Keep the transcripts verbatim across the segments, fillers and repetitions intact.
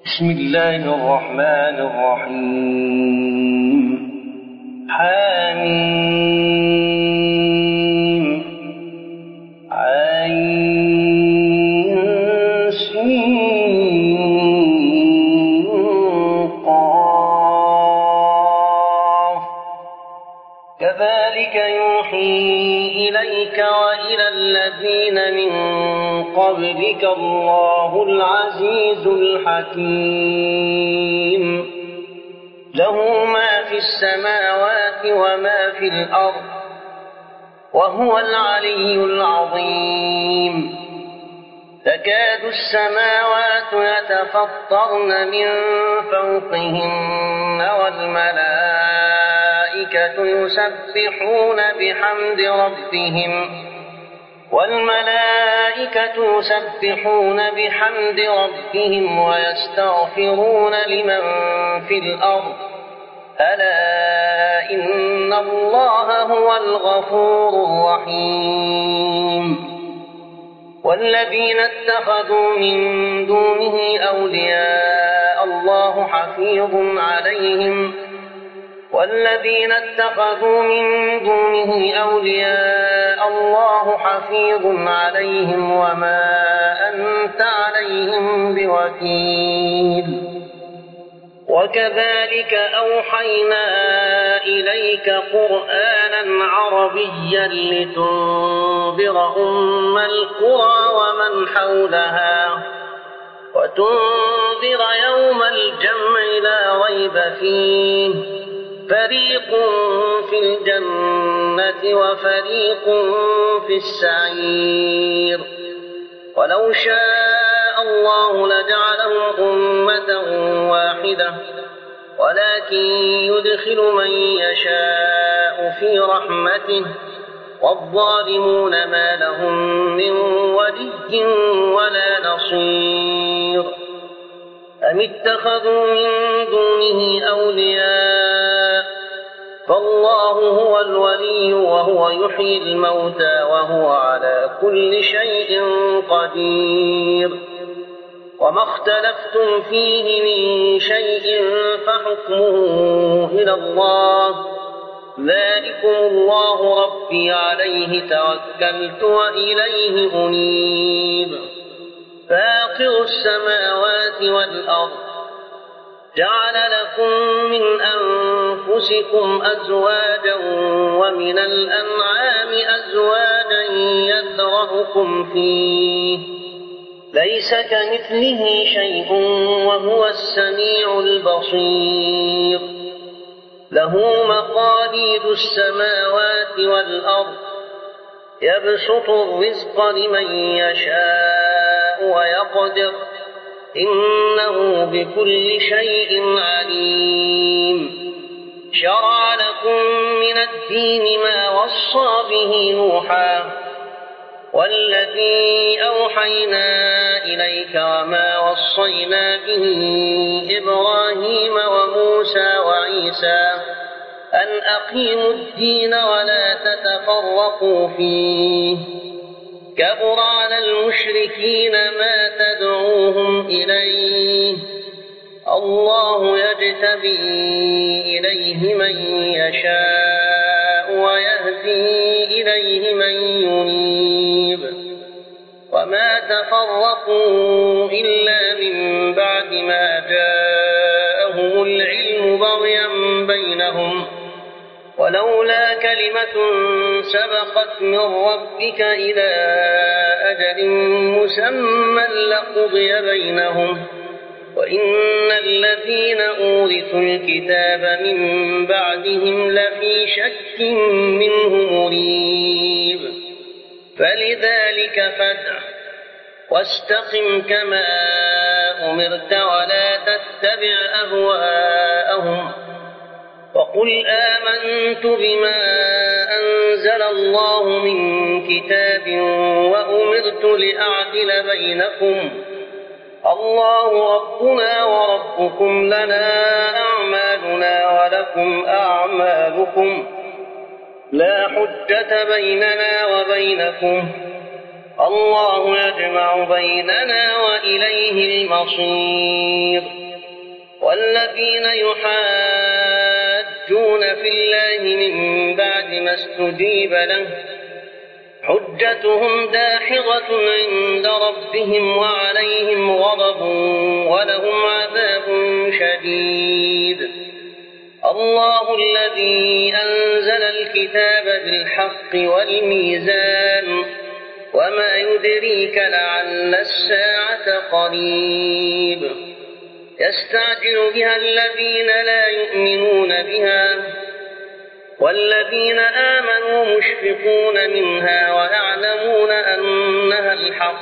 بسم الله الرحمن الرحيم حميم عين سين قاف كذلك يوحي إليك وإلى الذين من قبلك الله العزيز الحكيم له ما في السماوات وما في الأرض وهو العلي العظيم تكاد السماوات يتفطرن من فوقهن والملائكة يسبحون بحمد ربهم والملائكة يسبحون بحمد ربهم ويستغفرون لمن في الأرض ألا إن الله هو الغفور الرحيم والذين اتخذوا من دونه أولياء الله حفيظ عليهم والذين اتخذوا من دونه أولياء الله حفيظ عليهم وما أنت عليهم بوكيل وكذلك أوحينا إليك قرآنا عربيا لتنذر أم القرى ومن حولها وتنذر يوم الجمع لا ريب فيه فريق في الجنة وفريق في السعير ولو شاء الله لجعلهم أمة واحدة ولكن يدخل من يشاء في رحمته والظالمون ما لهم من ولي ولا نصير أم اتخذوا من دونه أولياء فالله هو الولي وهو يحيي الموتى وهو على كل شيء قدير وما اختلفتم فيه من شيء فحكمه إلى الله ذلكم الله ربي عليه توكلت وإليه أنيب فاطر السماوات والأرض جعل لكم من أنفسكم أزواجا ومن الأنعام أزواجا يذرأكم فيه ليس كمثله شيء وهو السميع البصير له مقاليد السماوات والأرض يبسط الرزق لمن يشاء ويقدر إنه بكل شيء عليم شرع لكم من الدين ما وصى به نوحا والذي أوحينا إليك وما وصينا به إبراهيم وموسى وعيسى أن أقيموا الدين ولا تتفرقوا فيه كبر على المشركين ما تدعوهم إليه الله يجتبي إليه من يشاء ويهدي إليه من ينيب وما تفرقوا إلا من بعد ما جاءهم العلم بغيا بينهم ولولا كلمة سبقت من ربك إلى أجل مسمى لقضي بينهم وإن الذين أورثوا الكتاب من بعدهم لفي شك منه مريب فلذلك فادع واستقم كما أمرت ولا تتبع أهواءهم وقل آمنت بما أنزل الله من كتاب وأمرت لأعدل بينكم الله ربنا وربكم لنا أعمالنا ولكم أعمالكم لا حجة بيننا وبينكم الله يجمع بيننا وإليه المصير والذين يحاجون في الله من بعد ما استجيب له حجتهم داحضة عند ربهم وعليهم غضب ولهم عذاب شديد. الله الذي أنزل الكتاب بالحق والميزان وما يدريك لعل الساعة قريب. يستعجل بها الذين لا يؤمنون بها والذين آمنوا مشفقون منها ويعلمون أنها الحق.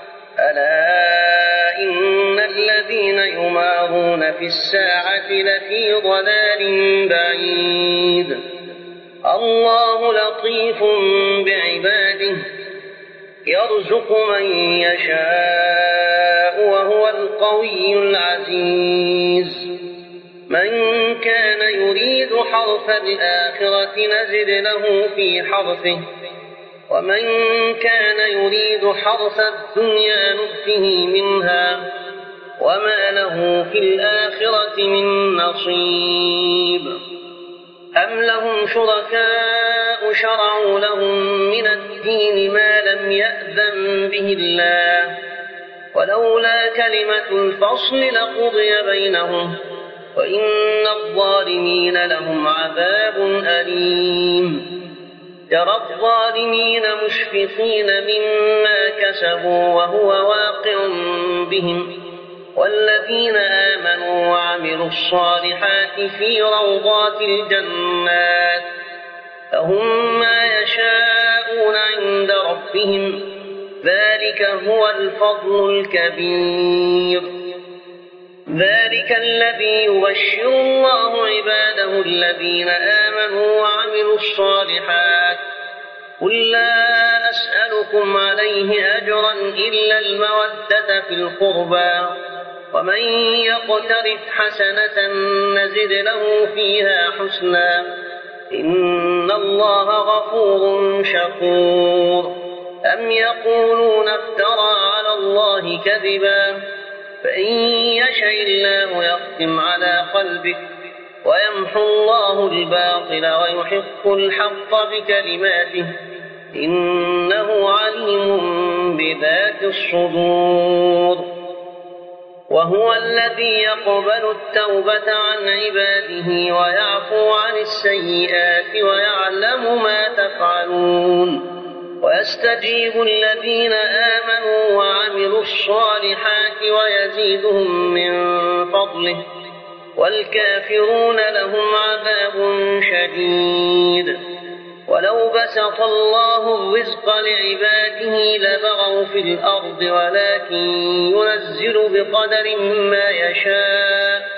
ألا إن الذين يمارون في الساعة لفي ضلال بعيد. الله لطيف بعباده يرزق من يشاء وهو القوي العزيز. من كان يريد حرث الآخرة نزد له في حرثه ومن كان يريد حرث الدنيا نؤته منها وما له في الآخرة من نصيب. أم لهم شركاء شرعوا لهم من الدين ما لم يأذن به الله ولولا كلمة الفصل لقضي بينهم وإن الظالمين لهم عذاب أليم. ترى الظالمين مشفقين مما كسبوا وهو واقع بهم والذين آمنوا وعملوا الصالحات في روضات الجنات لهم ما يشاءون عند ربهم ذلك هو الفضل الكبير. ذلك الذي يبشر الله عباده الذين آمنوا وعملوا الصالحات. قل لا أسألكم عليه أجرا إلا المودة في القربى ومن يقترف حسنة نزد له فيها حسنا إن الله غفور شكور. أم يقولون افترى على الله كذبا فإن يشاء الله يختم على قلبك ويمحو الله الباطل ويحق الحق بكلماته إنه عليم بذات الصدور. وهو الذي يقبل التوبة عن عباده ويعفو عن السيئات ويعلم ما تفعلون ويستجيب الذين آمنوا وعملوا الصالحات ويزيدهم من فضله والكافرون لهم عذاب شديد. ولو بسط الله الرزق لعباده لبغوا في الأرض ولكن ينزل بقدر ما يشاء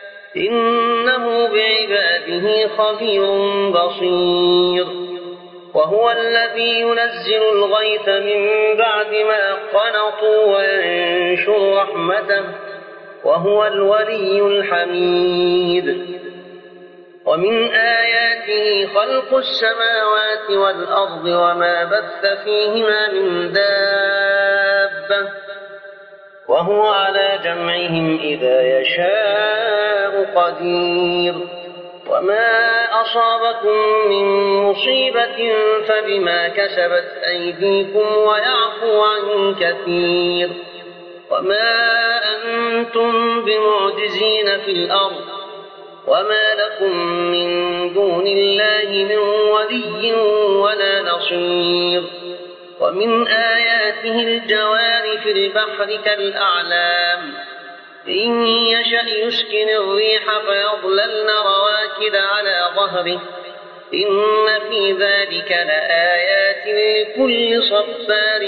إنه بعباده خبير بصير. وهو الذي ينزل الغيث من بعد ما قنطوا وينشر رحمته وهو الولي الحميد. ومن آياته خلق السماوات والأرض وما بث فيهما من دابة وهو على جمعهم إذا يشاء قدير. وما أصابكم من مصيبة فبما كسبت أيديكم ويعفو عن كثير. وما أنتم بمعجزين في الأرض وما لكم من دون الله من ولي ولا نصير. ومن آياته الجوار في البحر كالأعلام إن يشأ يسكن الريح فيظللن رواكد على ظهره إن في ذلك لآيات لكل صبار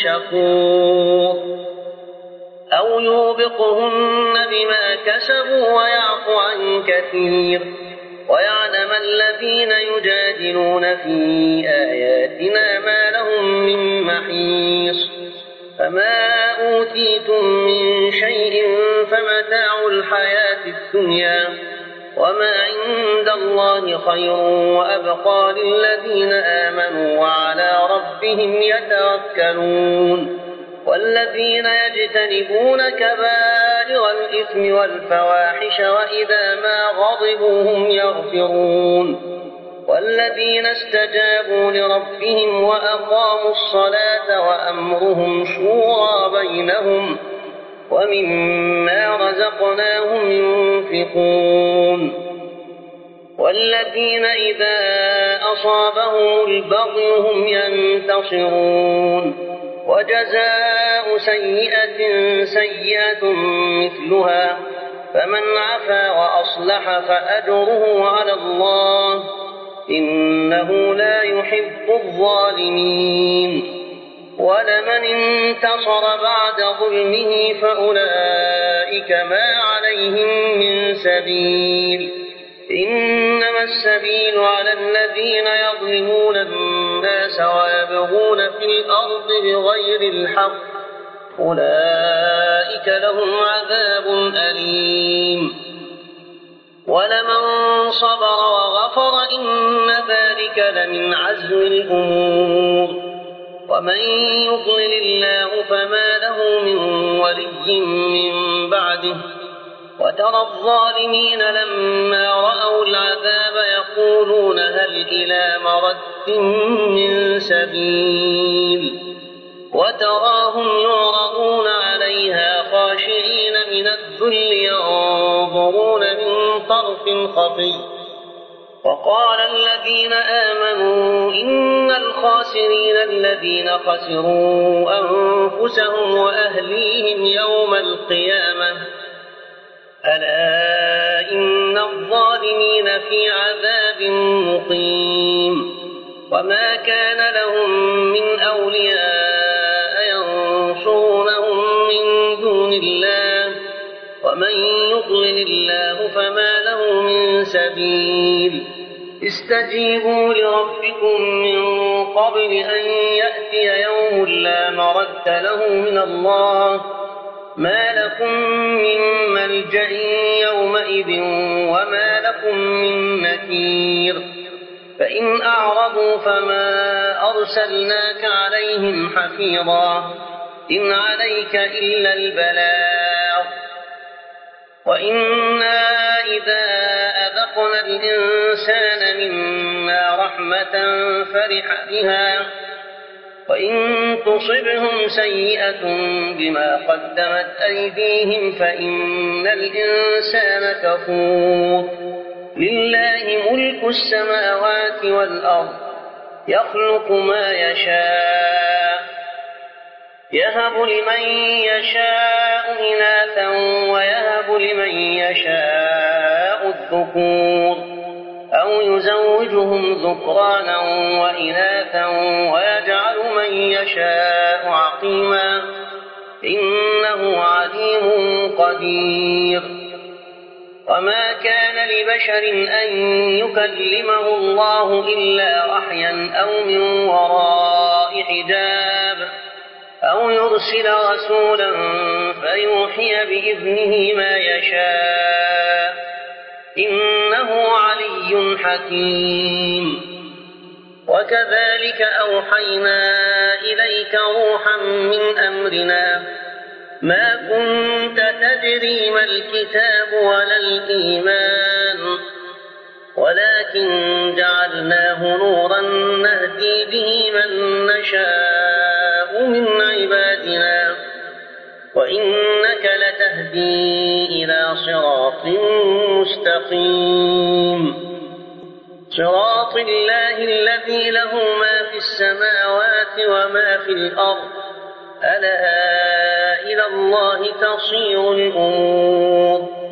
شكور. أو يوبقهن بما كسبوا ويعفو عن كثير ويعلم الذين يجادلون في آياتنا ما لهم من محيص. فما أوتيتم من شيء فمتاع الحياة الدنيا وما عند الله خير وأبقى للذين آمنوا وعلى ربهم يتوكلون. والذين يجتنبون كبائر الإثم والفواحش وإذا ما غضبوا هم يغفرون والذين استجابوا لربهم وأقاموا الصلاة وأمرهم شورى بينهم ومما رزقناهم ينفقون والذين إذا أصابهم البغي هم ينتصرون وجزاء سيئة سيئة مثلها فمن عفا وأصلح فأجره على الله إنه لا يحب الظالمين ولمن انتصر بعد ظلمه فأولئك ما عليهم من سبيل إنما السبيل على الذين يظلمون الناس ويبغون في الأرض بغير الحق أولئك لهم عذاب أليم ولمن صبر وغفر إن ذلك لمن عزم الأمور ومن يضلل الله فما له من ولي من بعده وترى الظالمين لما رأوا العذاب يقولون هل إلى مرد من سبيل وتراهم يعرضون عليها خاشعين من الذل ينظرون من طرف خفي وقال الذين آمنوا إن الخاسرين الذين خسروا أنفسهم وأهليهم يوم القيامة ألا إن الظالمين في عذاب مقيم وما كان لهم من أولياء ينصرونهم من دون الله ومن يضلل الله فما له من سبيل استجيبوا لربكم من قبل أن يأتي يوم لا مرد له من الله ما لكم من ملجأ يومئذ وما لكم من نكير فإن أعرضوا فما أرسلناك عليهم حفيظا إن عليك إلا البلاغ وإنا إذا أذقنا الإنسان منا رحمة فرح بها وإن تصبهم سيئة بما قدمت أيديهم فإن الإنسان كفور لله ملك السماوات والأرض يخلق ما يشاء يهب لمن يشاء إناثا ويهب لمن يشاء الذكور أو يزوجهم ذكرانا وإناثا ويجعل من يشاء عقيما إنه عليم قدير وما كان لبشر أن يكلمه الله إلا وحيا أو من وراء حجاب أو يرسل رسولا فيوحي بإذنه ما يشاء إنه علي حكيم وكذلك أوحينا إليك روحا من أمرنا ما كنت تدري ما الكتاب ولا الإيمان ولكن جعلناه نورا نهدي به من نشاء من عبادنا وإنك لتهدي إلى صراط مستقيم صراط الله الذي له ما في السماوات وما في الأرض ألا إلى الله تصير الأمور